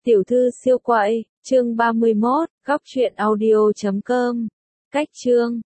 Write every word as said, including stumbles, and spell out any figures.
Tiểu thư siêu quậy, chương ba mươi mốt, góc truyện audio chấm com. Cách chương